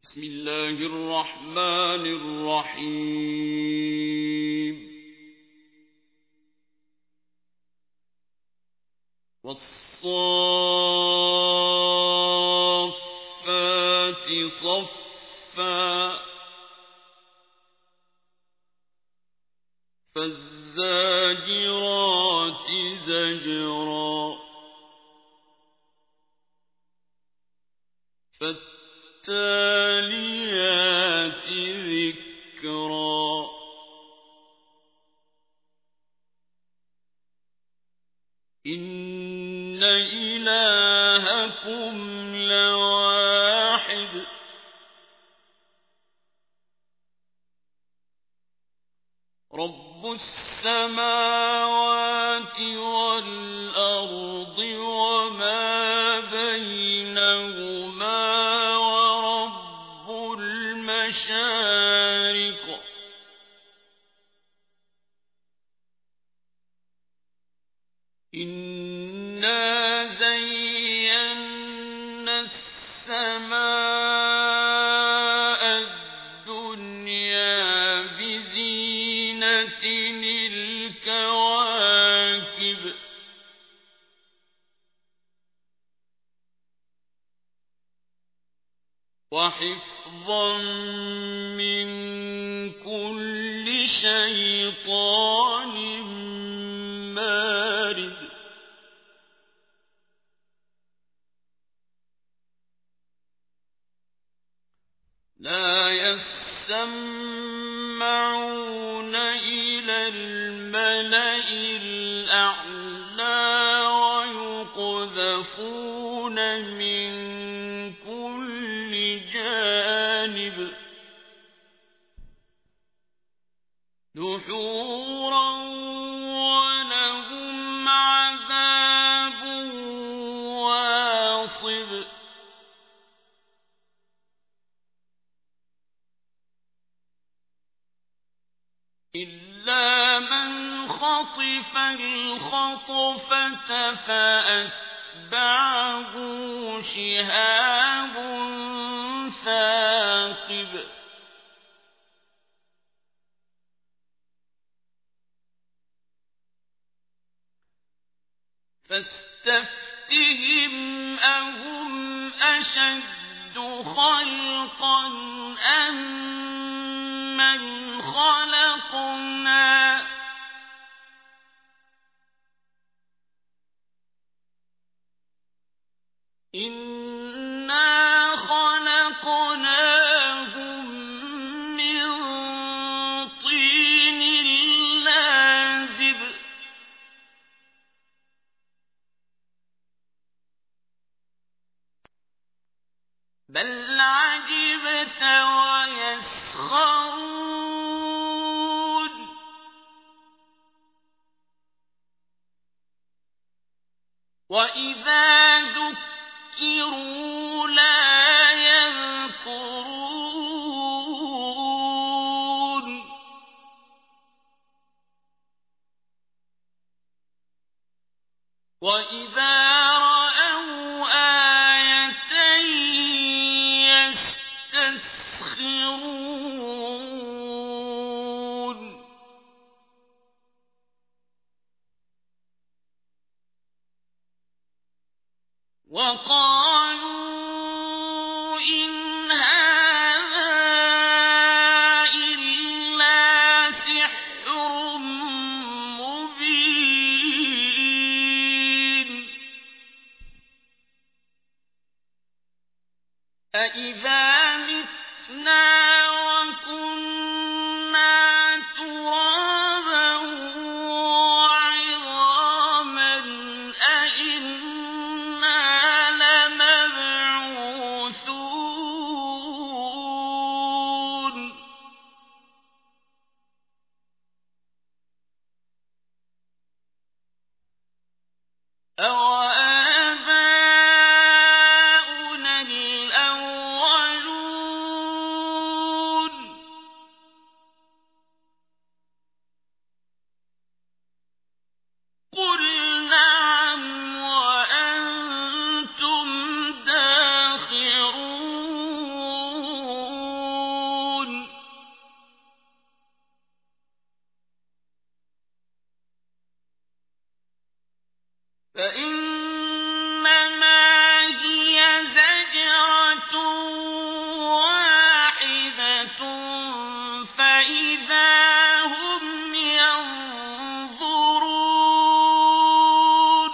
بسم الله الرحمن الرحيم والصافات صفا فالزاجرات زجرا فالتاليات ذكرا إن إلهكم لواحد رب السماوات والأرض وما بينهما ورب المشارق إنا زينا السماء الدنيا بزينة الكواكب وحفظا من كل شيطان مارد لا يسمعون إلى الملأ الأعلى ويقذفون من كل جانب دحورا ولهم عذاب واصب إلا من خطف الخطفة فأتبعه شهاب ثاقب فاستفتهم أهم أشد خلقا أم من خلقنا إنا خلقناهم من طين لازب بل عجبت ويسخرون وإذا ذكروا لا يذكرون وإذا رأوا آية يستسخرون وقالوا إن هذا إلا سحر مبين أإذا متنا وكنا ترابا وعظاما أإنا لمبعوثون أوآباؤنا الأولون فإنما هي زجرة واحدة فإذا هم ينظرون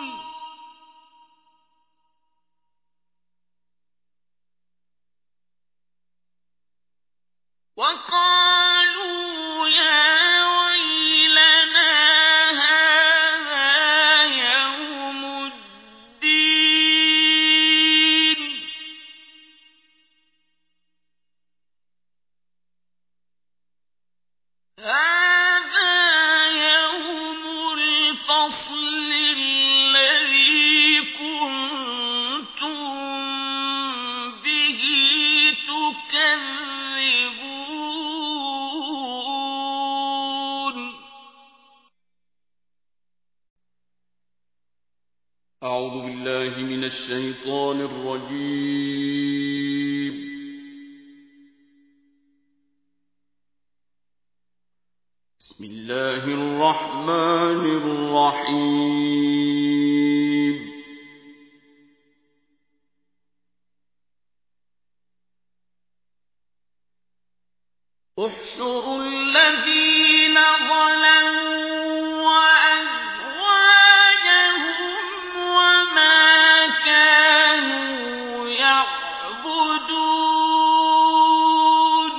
وقالوا يا ويلنا هذا يوم الدين هذا يوم الفصل الذي كنتم به تكذبون أعوذ بالله من الشيطان الرجيم بسم الله الرحمن الرحيم احشروا الذين ظلموا وأزواجهم وما كانوا يعبدون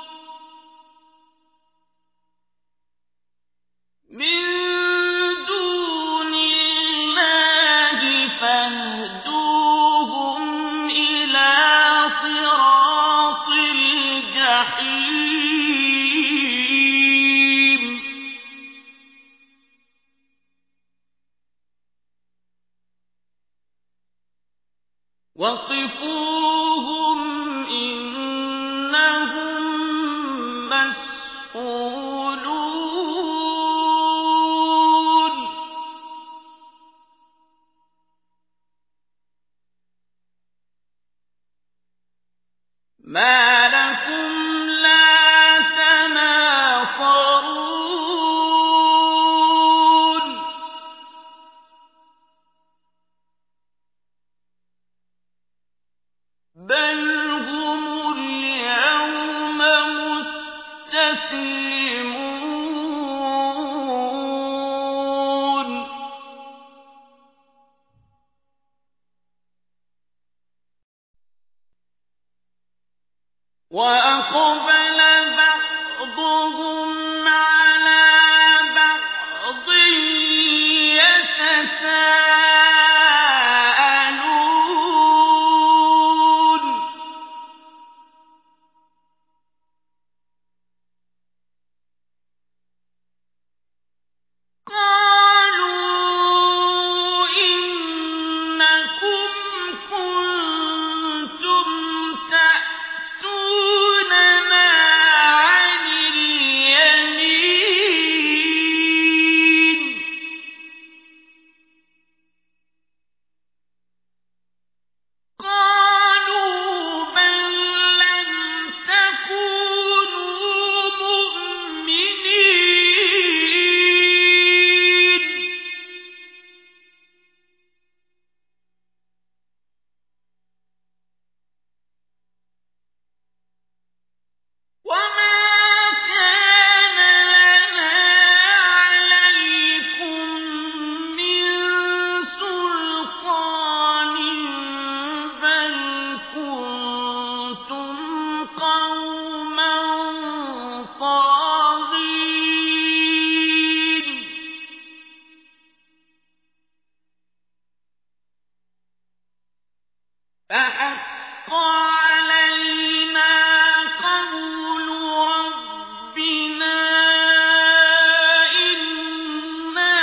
من دون الله فاهدوهم إلى صراط الجحيم وقفوهم إنهم مسئولون ما لكم لا تناصرون بل هم اليوم مستسلمون وأقبل بعضهم على بعض يتساءلون قالوا إنكم كنتم تأتوننا عن اليمين قالوا بل لم تكونوا مؤمنين وما كان لنا عليكم من سلطان بل كنتم قوما طاغين فحق علينا قول ربنا إنا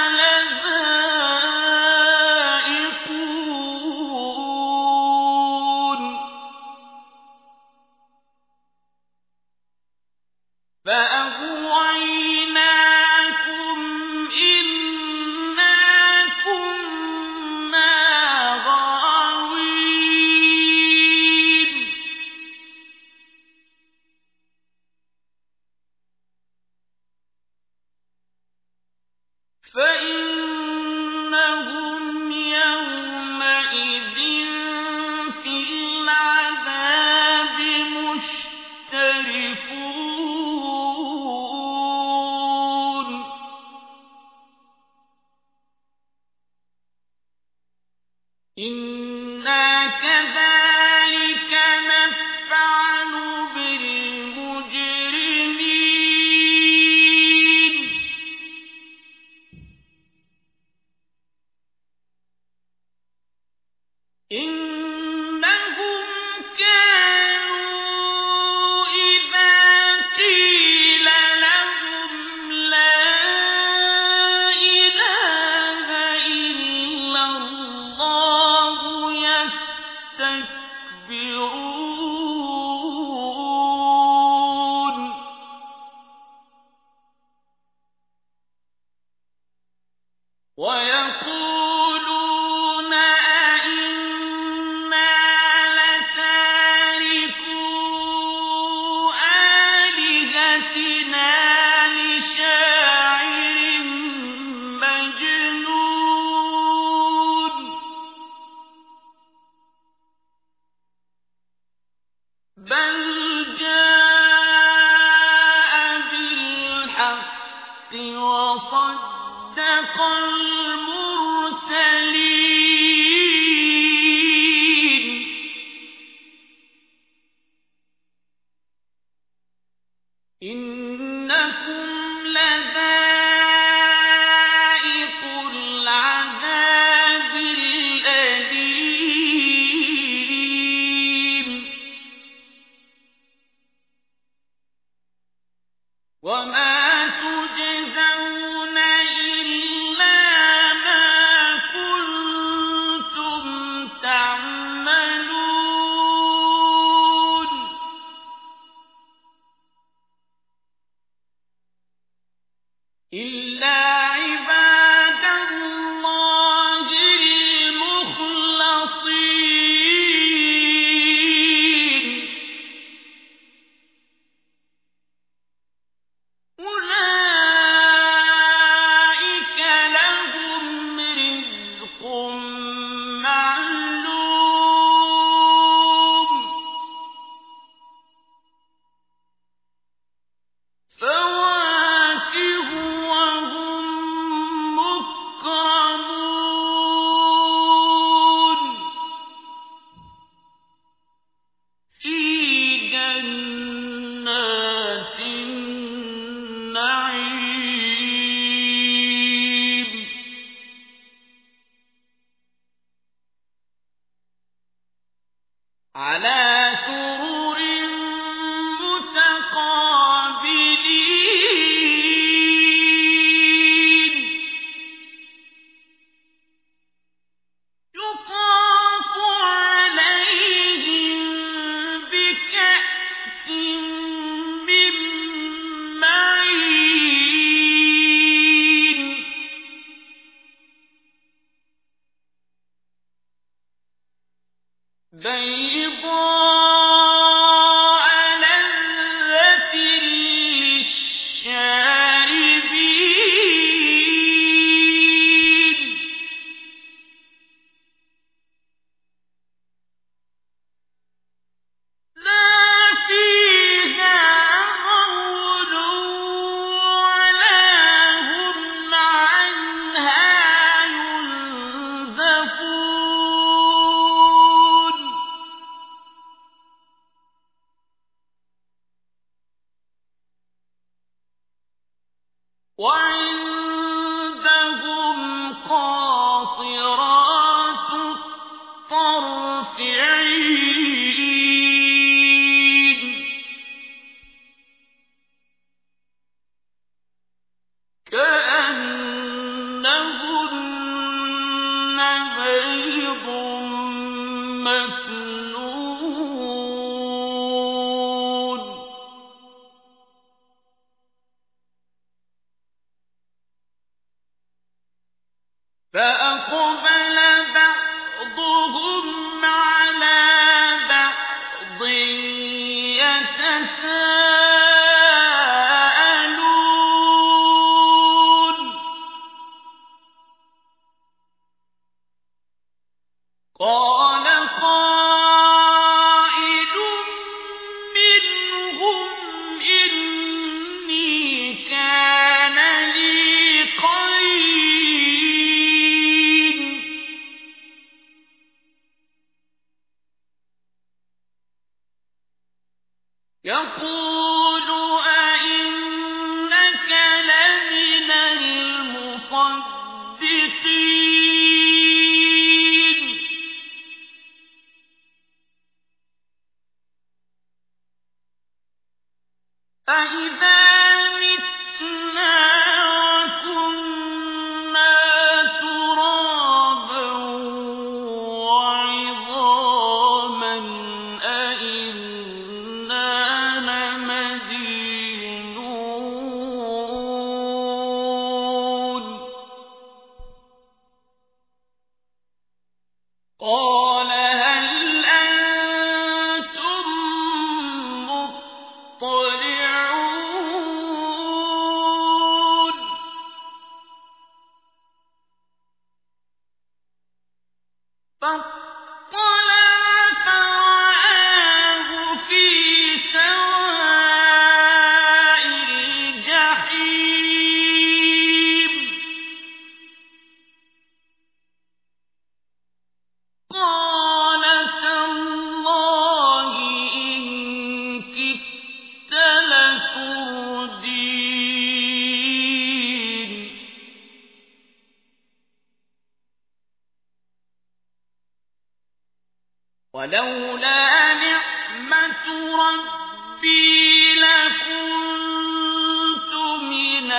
لذائقون فأغويناكم إنا كنا غاوين فإنهم بل جاء بالحق وصدق المرسلين إنكم لذائق العذاب الأليم وما تجزون إلا ما كنتم تعملون إلا عباد الله المخلصين أولئك لهم رزق معلوم فواكه وهم مكرمون في جنات النعيم على سرر متقابلين يطاف عليهم بكأس من معين بيضاء لذة للشاربين لا فيها غول ولا هم عنها ينزفون وعندهم قاصرات الطرف عين كأنهن بيض مكنون فأقبل بعضهم على بعض يتساءلون قال قائل منهم إني كان لي قرين يقول أئنك لمن المصدقين أَإِذَا مِتْنَا وَكُنَّا تُرَابًا وَعِظَامًا أَإِنَّا لَمَدِينُونَ قَالَ هَلْ أَنتُم مُّطَّلِعُونَ ولولا نعمة ربي لكنت من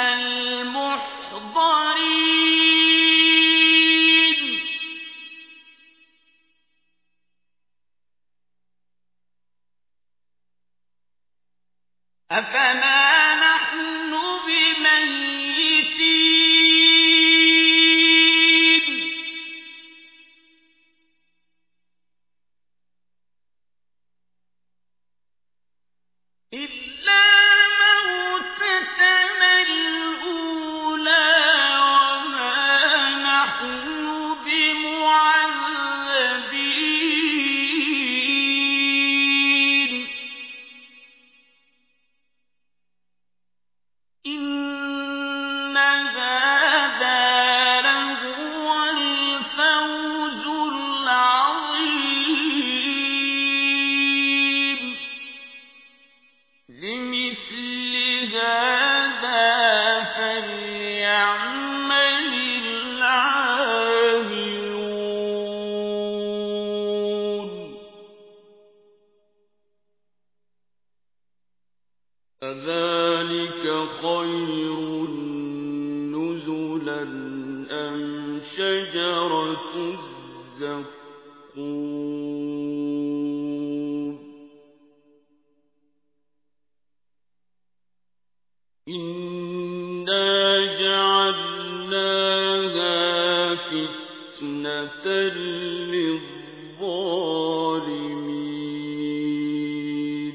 المحضرين أفما نحن بميتين إلا موتتنا الأولى وما نحن بمعذبين إن هذا لهو الفوز العظيم لمثل هذا فليعمل العاملون أذلك خير نزلا أم شجرة الزقوم إنا جعلناها فتنة للظالمين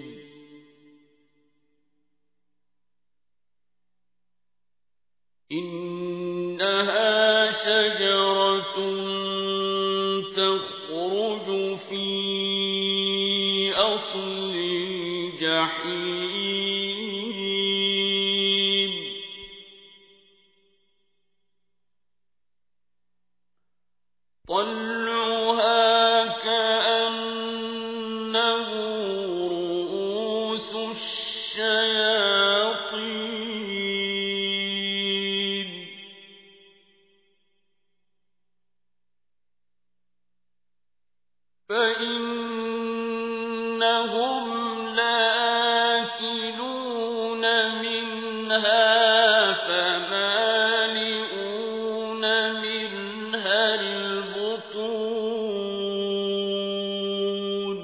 إنها شجرة تخرج في أصل الجحيم طلعها كأنه رؤوس الشياطين فإنهم لآكلون منها فمالئون منها البطون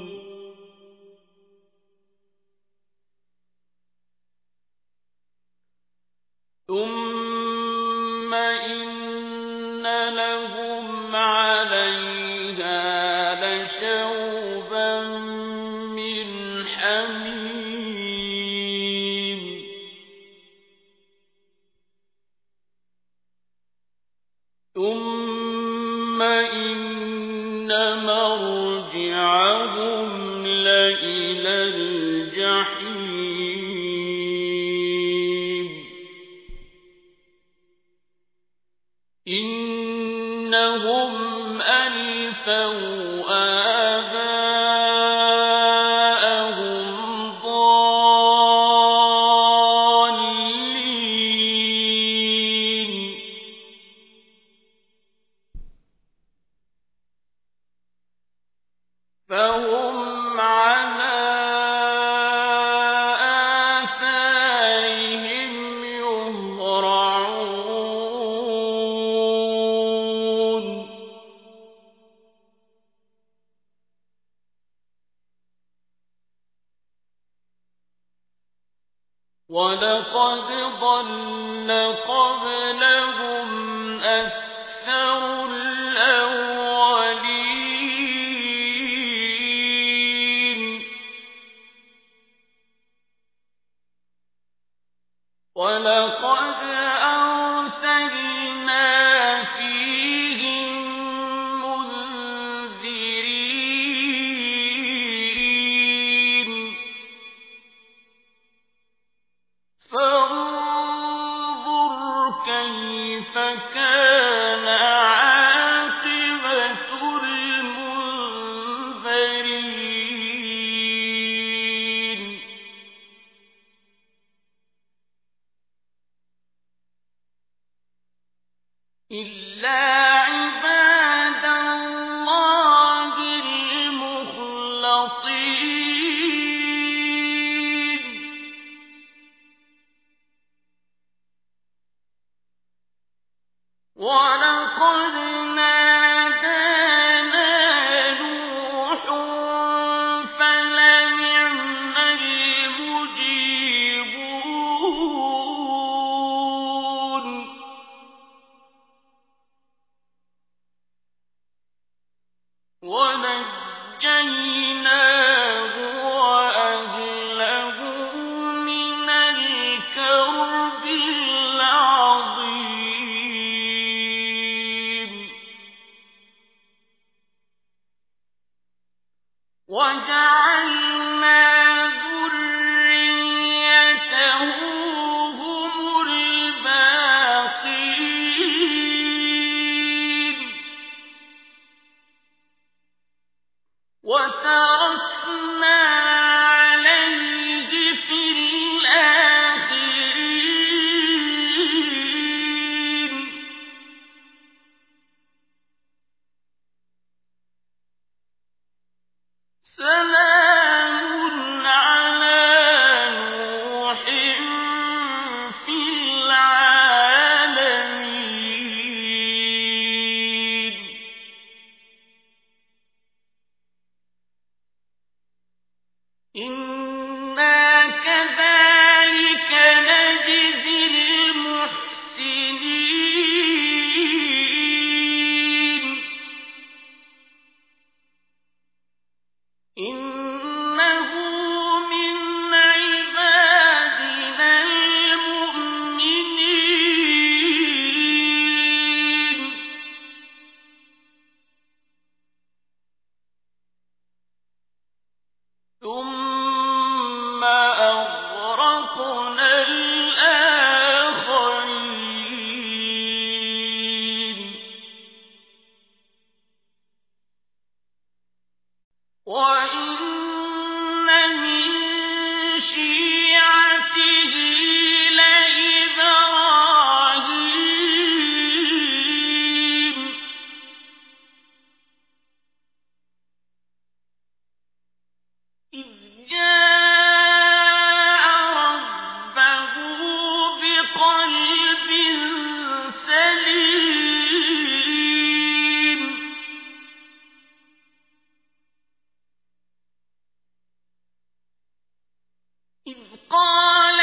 ثم إن لهم عليها لشوبا من حميم ثم إن مرجعهم لإلى الجحيم إنهم ألفوا آباءهم ضالين فهم على آثارهم يهرعون ولقد ضل قبلهم أكثر الأولين ولقد أرسلنا فيهم منذرين فانظر كيف كان عاقبة المنذرين إلا عباد الله المخلصين وأغرقنا الآخرين وإن من شيعته لإبراهيم إذ جاء ربه بقلب سليم إذ قال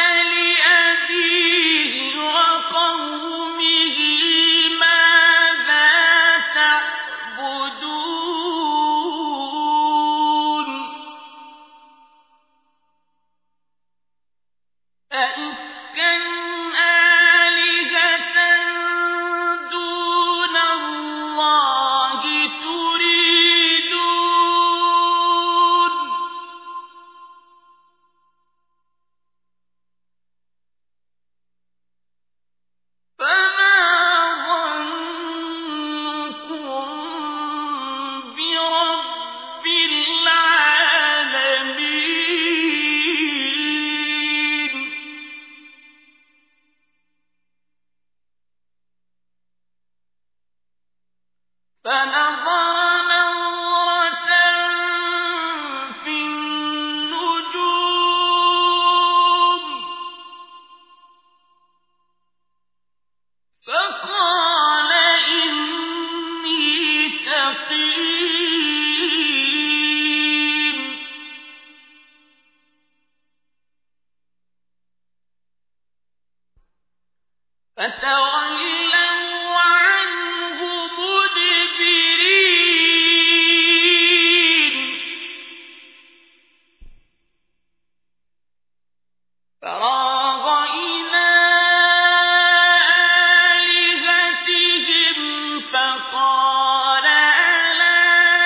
لأبيه وقومه ماذا تعبدون أئفكا آلهة دون الله تريدون فما ظنكم برب العالمين فنظر نظرة في النجوم فقال إني سقيم فتولوا عنه مدبرين فراغ إلى آلهتهم فقال ألا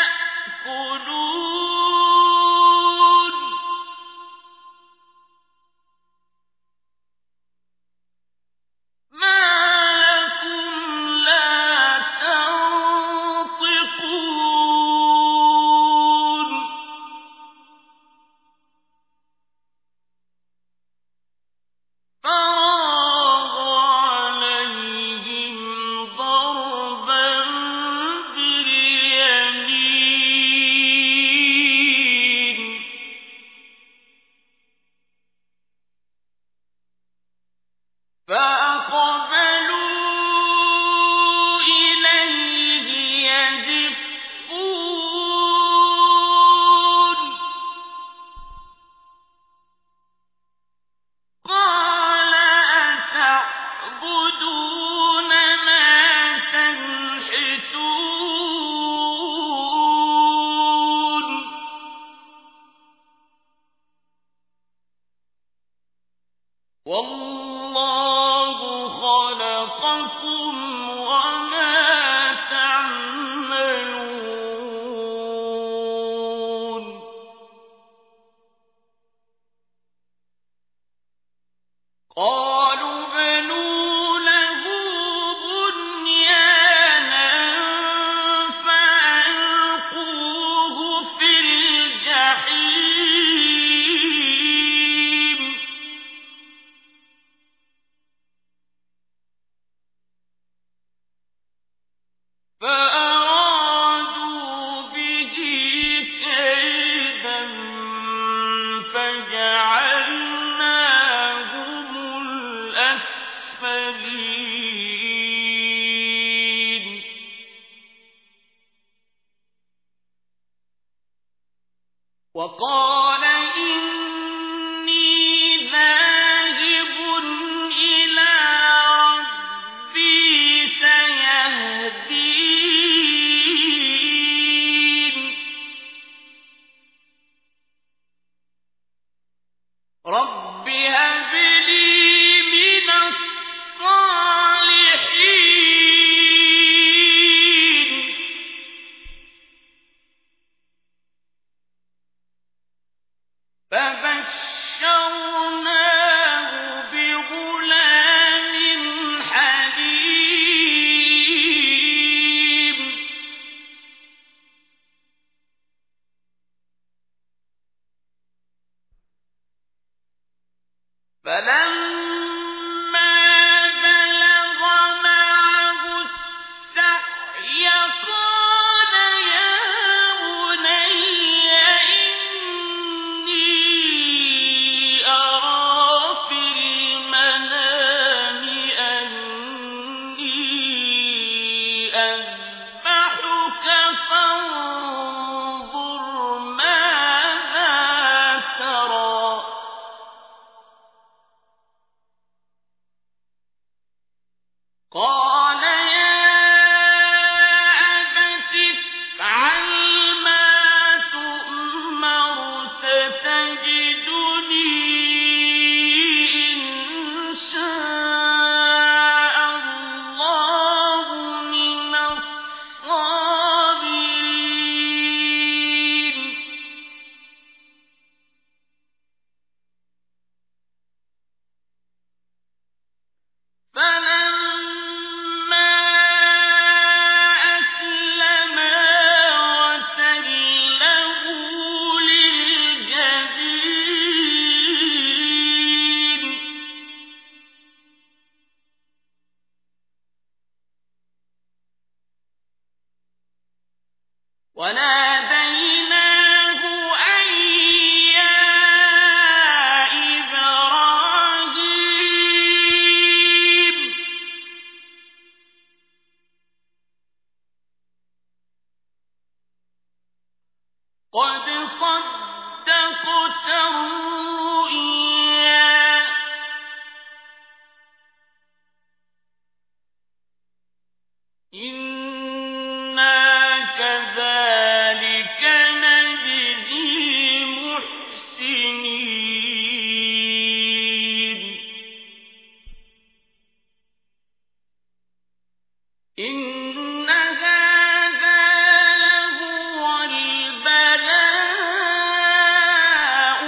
تأكلون ما لكم لا تنطقون فراغ عليهم ضربا باليمين فأقبلوا إليه يزفون قال أتعبدون ما تنحتون والله خلقكم وما تعملون قالوا بنوا له بنيانا فألقوه في الجحيم فأرادوا به كيدا فجعلناهم الأسفلين وقال إني ذاهب إلى ربي سيهدين رب هب لي من الصالحين فبشرناه فلما بلغ معه السعي قال يا بني إني أرى في المنام أني أذبحك فانظر ماذا ترى قال يا أبت افعل ما تؤمر ستجدني إن شاء الله من الصابرين فلما أسلما وتله للجبين وناديناه أن يا إبراهيم قد صدقت الرؤيا إنا كذلك نجزي المحسنين إن هذا لهو البلاء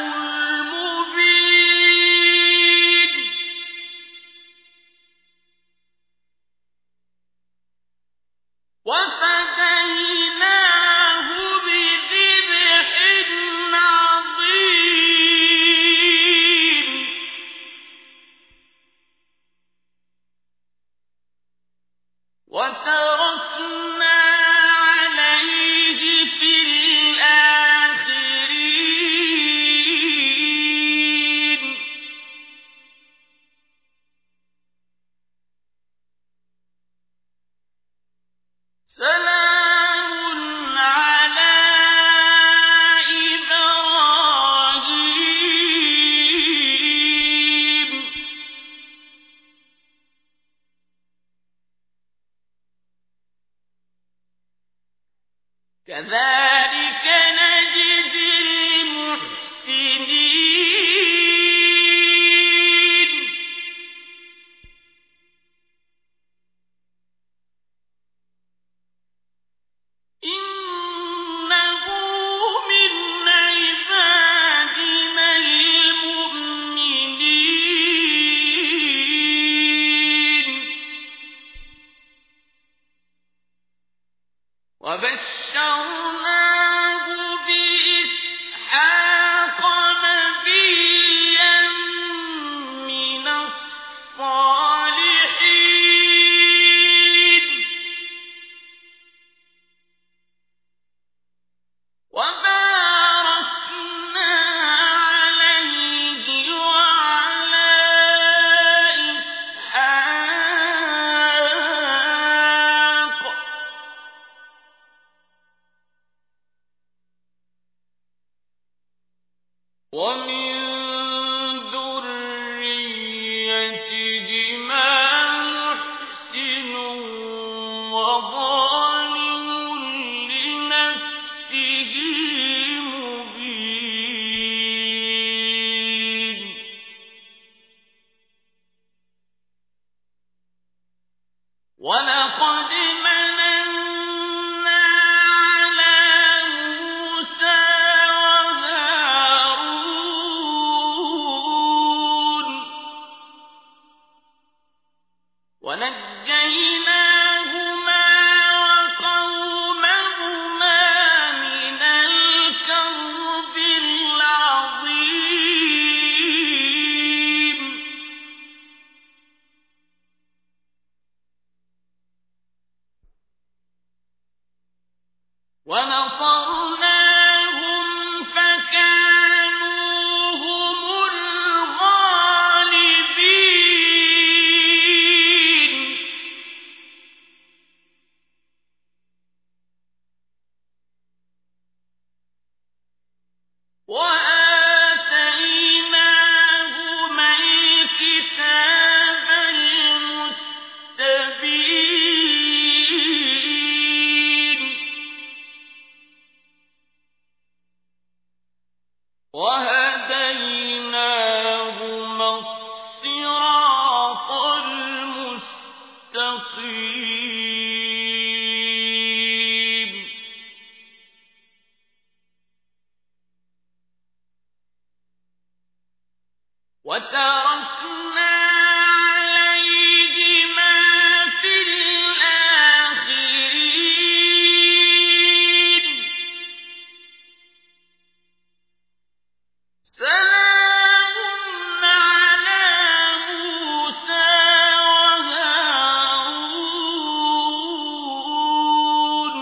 المبين وفديناه بذبح عظيم وتركنا عليه في الآخرين سلام على إبراهيم كذلك نجزي المحسنين إنه من عبادنا المؤمنين وبشرناه بإسحاق نبيا من الصالحين وباركنا عليه وعلى إسحاق ومن ذريتهما محسن وظالم لنفسه مبين ولقد مننا على موسى وهارون ونجيناهما وقومهما من الكرب العظيم وتركنا عليهما في الآخرين سلام على موسى وهارون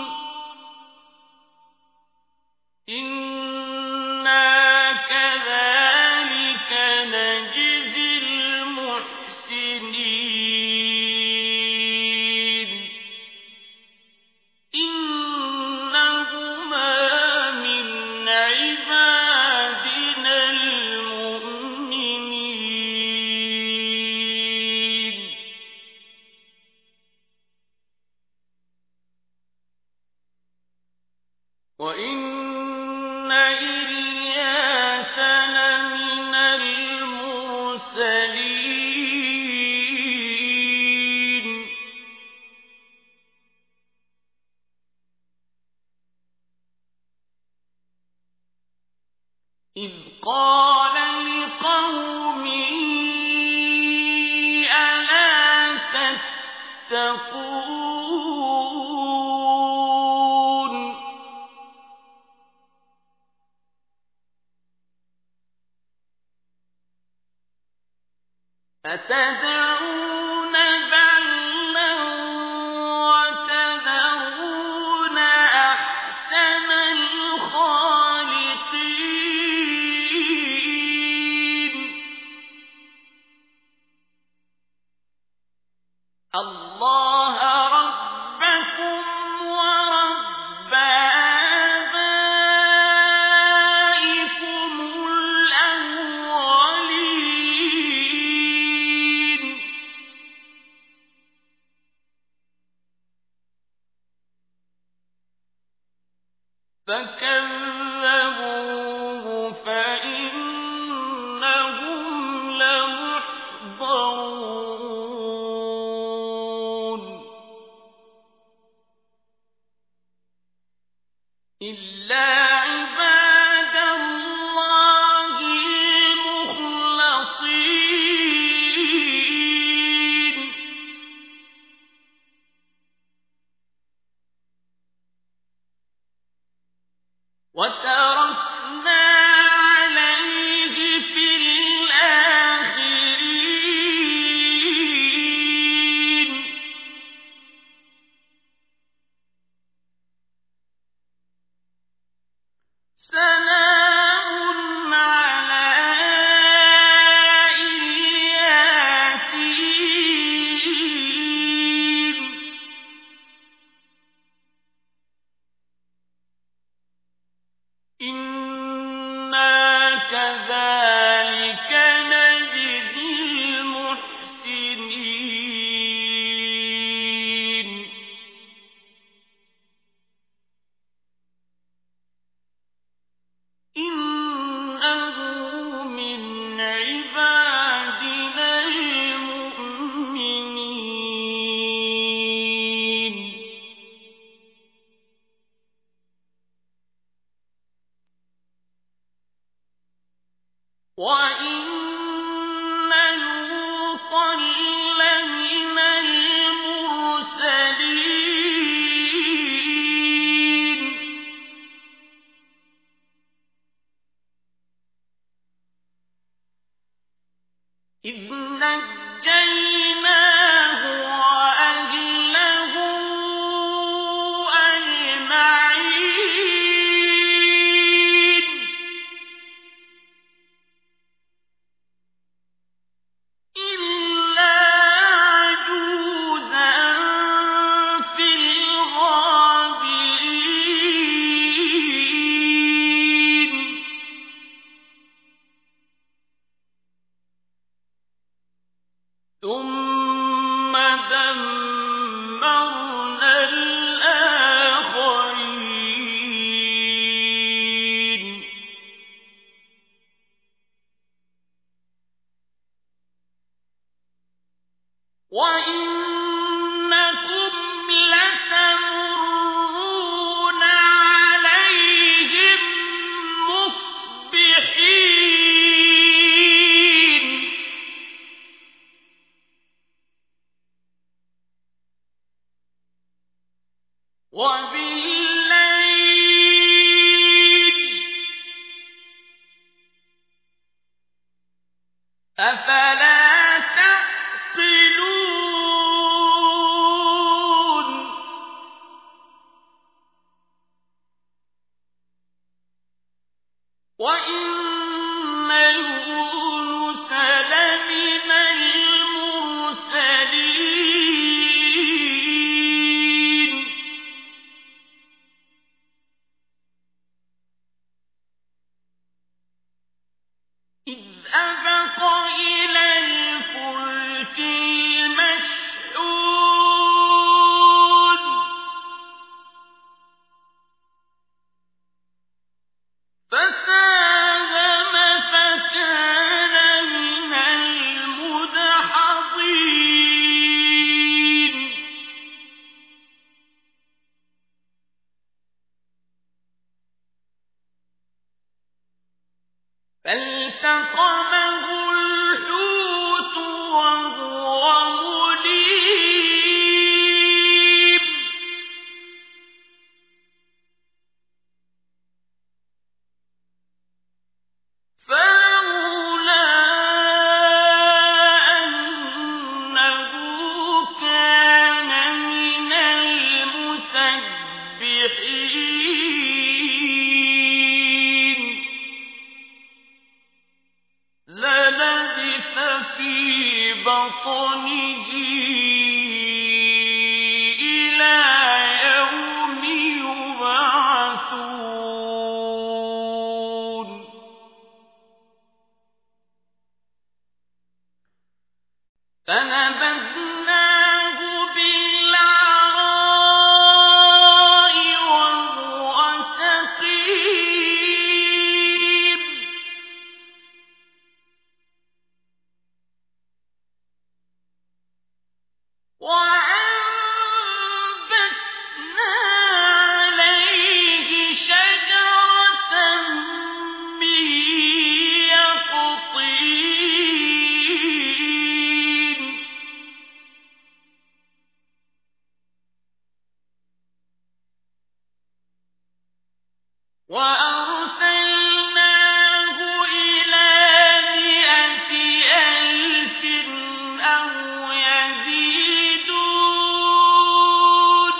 إنا كذلك نجزي المحسنين إنهما من عبادنا المؤمنين وإن إلياس لمن المرسلين إذ قال لقومه ألا تتقون أتدعون بعلا وتذرون أحسن الخالقين الله ربكم ورب آبائكم الأولين فكذبوه فإنهم لمحضرون إلا عباد الله المخلصين وتركنا عليه في الآخرين سلام على الياسين إنا كذلك نجزي المحسنين إنه من عبادنا المؤمنين وإن لوطا لمن المرسلين إذ نجيناه وأهله أجمعين إلا عجوزا في الغابرين ثم دمرنا الآخرين وإنكم لتمرون عليهم مصبحين أفلا تعقلون وإن يونس لمن المرسلين إذ أبق إلى الفلك المشحون فساهم فكان من المدحضين فالتقمه الحوت وهو مليم فلولا أنه كان من المسبحين للبث في بطنه إلى يوم يبعثون فنبذناه بالعراء وهو سقيم وأنبتنا عليه شجرة من يقطين وأرسلناه إلى 100,000 أو يزيدون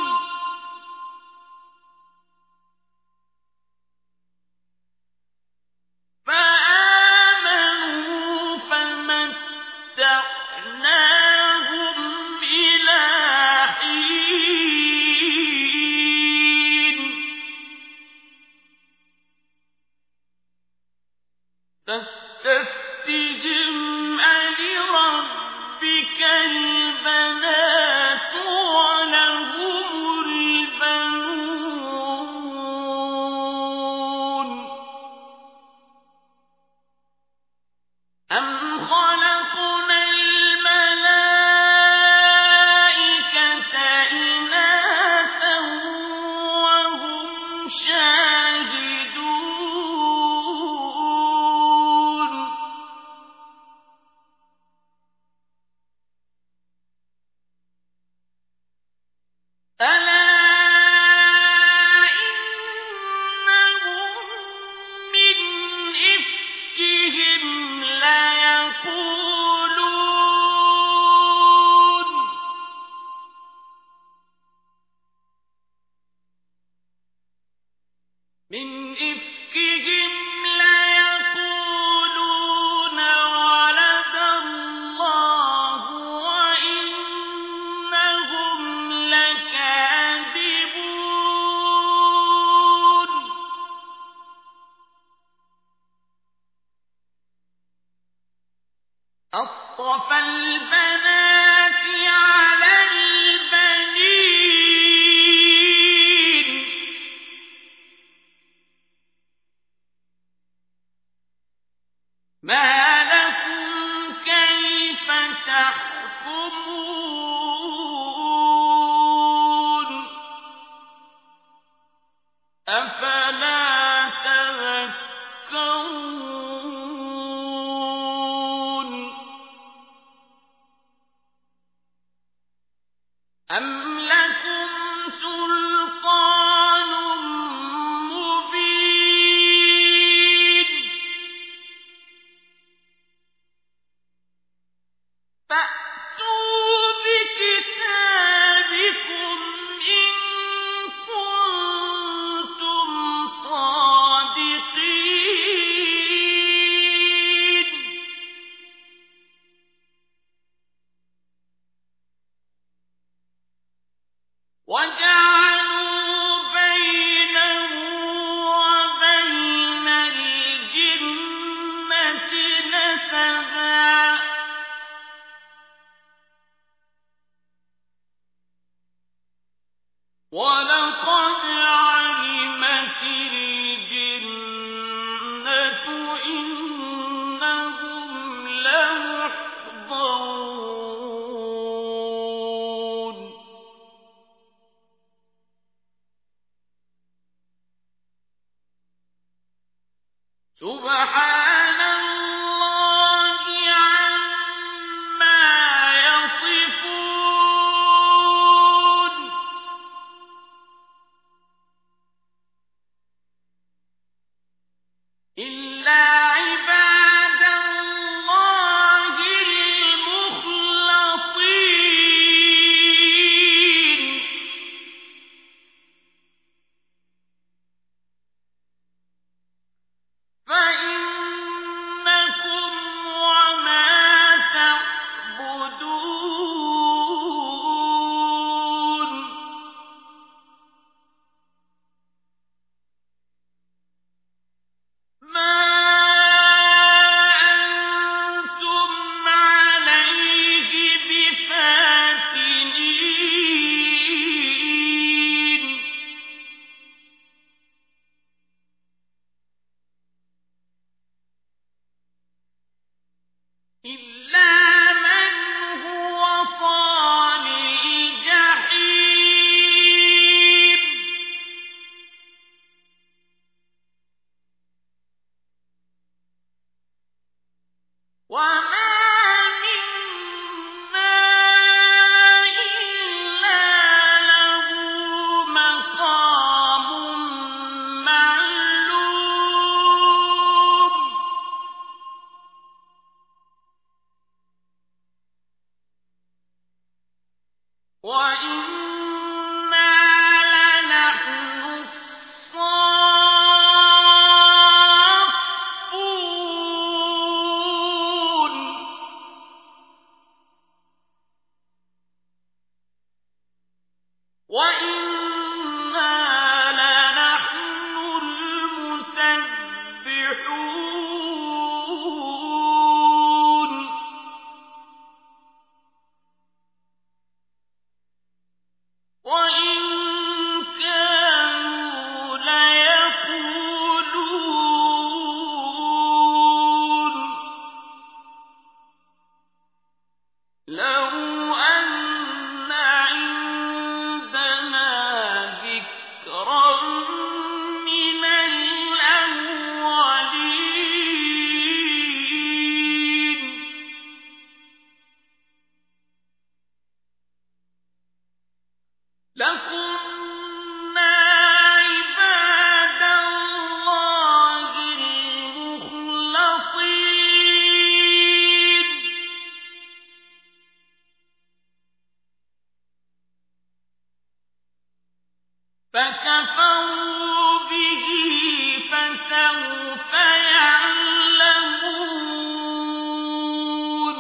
فآمنوا فمتعناهم إلى حين فاستفتهم ألربك البنات ولهم البنون أم خلقنا الملائكة إناثا وهم شاهدون ألا إنهم من إفكهم ليقولون من إفكهم ليقولون ولد الله وإنهم لكاذبون أصطفى البنات على البنين ما لكم كيف تحكمون أفلا تذكرون أم لكم سلطان مبين فَأْتُوا بِكِتَابِكُمْ إِن كُنتُمْ صَادِقِينَ وَجَعَلُوا بَيْنَهُ وَبَيْنَ الْجِنَّةِ نَسَبًا وَلَقَدْ عَلِمَتِ الْجِنَّةُ إِنَّهُمْ لَمُحْضَرُونَ سُبْحَانَ اللَّهِ عَمَّا يَصِفُونَ إِلَّا عِبَادَ اللَّهِ الْمُخْلَصِينَ فَإِنَّكُمْ وَمَا تَعْبُدُونَ مَا أَنتُمْ عَلَيْهِ بِفَاتِنِينَ إِلَّا مَنْ هُوَ صَالِ الْجَحِيمِ وَمَا مِنَّا إِلَّا لَهُ مَقَامٌ مَّعْلُومٌ وَإِنَّا لَنَحْنُ الصَّافُّونَ وَإِنَّا لَنَحْنُ الْمُسَبِّحُونَ وَإِن كَانُوا لَيَقُولُونَ لَوْ أَنَّ عِندَنَا ذِكْرًا مِّنَ الْأَوَّلِينَ لَكُنَّا عِبَادَ اللَّهِ الْمُخْلَصِينَ فَكَفَرُوا بِهِ فَسَوْفَ يَعْلَمُونَ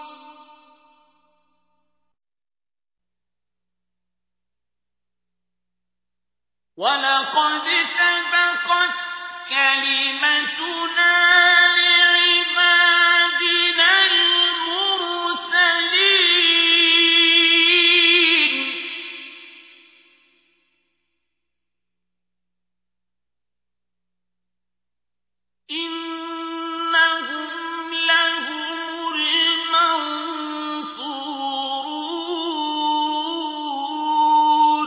وَلَقَدْ سَبَقَتْ كَلِمَتُنَا لِعِبَادِنَا الْمُرْسَلِينَ إِنَّهُمْ لَهُمُ الْمَنصُورُونَ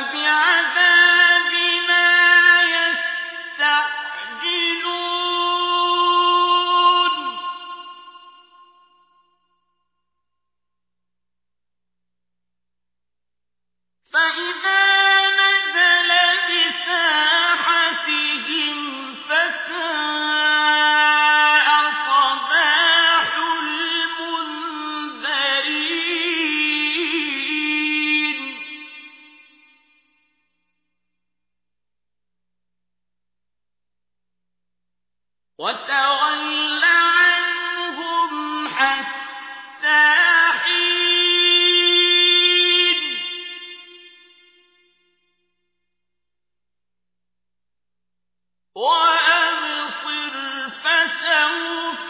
أَفَبِعَذَابِنَا يَسْتَعْجِلُونَ فَإِذَا نَزَلَ بِسَاحَتِهِمْ فَسَاءَ صَبَاحُ الْمُنذَرِينَ وَتَوَلَّ عَنْهُمْ حَتَّىٰ حِينٍ وَأَبْصِرْ فَسَوْفَ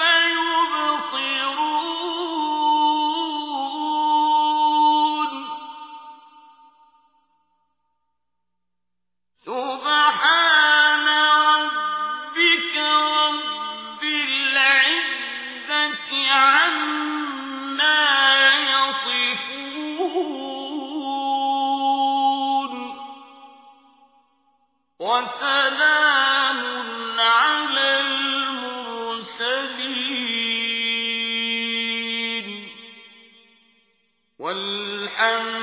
يُبْصِرُونَ سُبْحَانَ رَبِّكَ رَبِّ الْعِزَّةِ عَمَّا يَصِفُونَ وَسَلَامٌ عَلَى الْمُرْسَلِينَ وَالْحَمْدُ